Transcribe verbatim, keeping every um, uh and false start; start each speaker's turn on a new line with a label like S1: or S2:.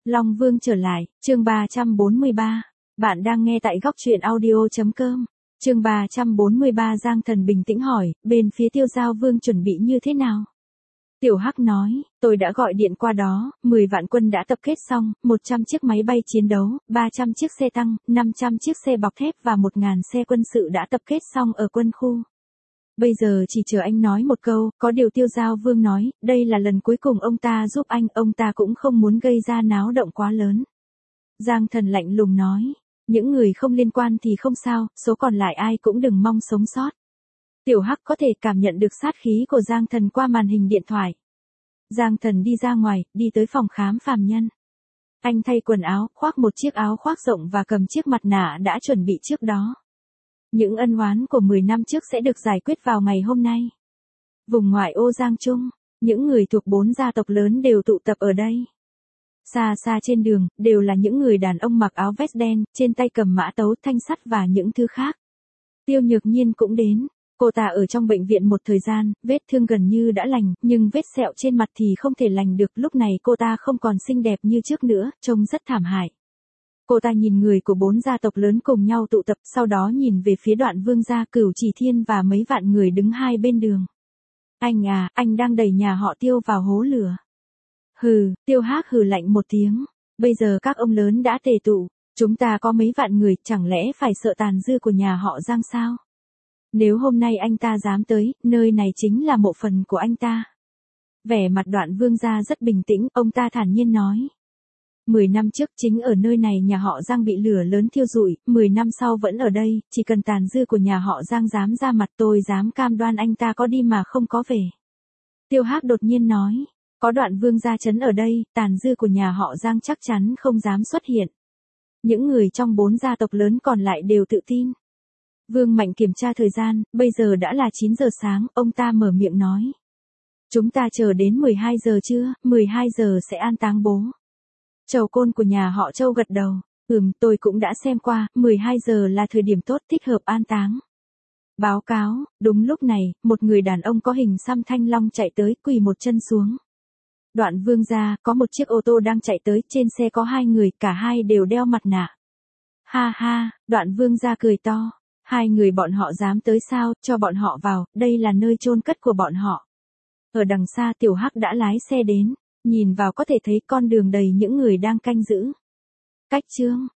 S1: Long Vương trở lại, chương ba trăm bốn mươi ba. Bạn đang nghe tại góc truyện audio.com. Chương ba trăm bốn mươi ba. Giang Thần bình tĩnh hỏi, bên phía Tiêu Giao Vương chuẩn bị như thế nào? Tiểu Hắc nói, tôi đã gọi điện qua đó, mười vạn quân đã tập kết xong, một trăm chiếc máy bay chiến đấu, ba trăm chiếc xe tăng, năm trăm chiếc xe bọc thép và một nghìn xe quân sự đã tập kết xong ở quân khu. Bây giờ chỉ chờ anh nói một câu, có điều Tiêu Giao Vương nói, đây là lần cuối cùng ông ta giúp anh, ông ta cũng không muốn gây ra náo động quá lớn. Giang Thần lạnh lùng nói, những người không liên quan thì không sao, số còn lại ai cũng đừng mong sống sót. Tiểu Hắc có thể cảm nhận được sát khí của Giang Thần qua màn hình điện thoại. Giang Thần đi ra ngoài, đi tới phòng khám phàm nhân. Anh thay quần áo, khoác một chiếc áo khoác rộng và cầm chiếc mặt nạ đã chuẩn bị trước đó. Những ân oán của mười năm trước sẽ được giải quyết vào ngày hôm nay. Vùng ngoại ô Giang Trung, những người thuộc bốn gia tộc lớn đều tụ tập ở đây. Xa xa trên đường, đều là những người đàn ông mặc áo vest đen, trên tay cầm mã tấu, thanh sắt và những thứ khác. Tiêu Nhược Nhiên cũng đến. Cô ta ở trong bệnh viện một thời gian, vết thương gần như đã lành, nhưng vết sẹo trên mặt thì không thể lành được. Lúc này cô ta không còn xinh đẹp như trước nữa, trông rất thảm hại. Cô ta nhìn người của bốn gia tộc lớn cùng nhau tụ tập, sau đó nhìn về phía Đoạn Vương gia, Cửu Chỉ Thiên và mấy vạn người đứng hai bên đường. Anh à, anh đang đẩy nhà họ Tiêu vào hố lửa. Hừ, Tiêu Hắc hừ lạnh một tiếng. Bây giờ các ông lớn đã tề tụ, chúng ta có mấy vạn người, chẳng lẽ phải sợ tàn dư của nhà họ Giang sao? Nếu hôm nay anh ta dám tới, nơi này chính là mộ phần của anh ta. Vẻ mặt Đoạn Vương gia rất bình tĩnh, ông ta thản nhiên nói. Mười năm trước chính ở nơi này nhà họ Giang bị lửa lớn thiêu rụi, mười năm sau vẫn ở đây, chỉ cần tàn dư của nhà họ Giang dám ra mặt tôi dám cam đoan anh ta có đi mà không có về. Tiêu Hắc đột nhiên nói, có Đoạn Vương gia trấn ở đây, tàn dư của nhà họ Giang chắc chắn không dám xuất hiện. Những người trong bốn gia tộc lớn còn lại đều tự tin. Vương Mạnh kiểm tra thời gian, bây giờ đã là chín giờ sáng, ông ta mở miệng nói. Chúng ta chờ đến mười hai giờ trưa, mười hai giờ sẽ an táng bố. Trầu Côn của nhà họ Châu gật đầu, ừm, tôi cũng đã xem qua, mười hai giờ là thời điểm tốt thích hợp an táng. Báo cáo, đúng lúc này, một người đàn ông có hình xăm thanh long chạy tới, quỳ một chân xuống. Đoạn Vương gia, có một chiếc ô tô đang chạy tới, trên xe có hai người, cả hai đều đeo mặt nạ. Ha ha, Đoạn Vương gia cười to. Hai người bọn họ dám tới sao, cho bọn họ vào, đây là nơi chôn cất của bọn họ. Ở đằng xa Tiểu Hắc đã lái xe đến, nhìn vào có thể thấy con đường đầy những người đang canh giữ. Cách chương,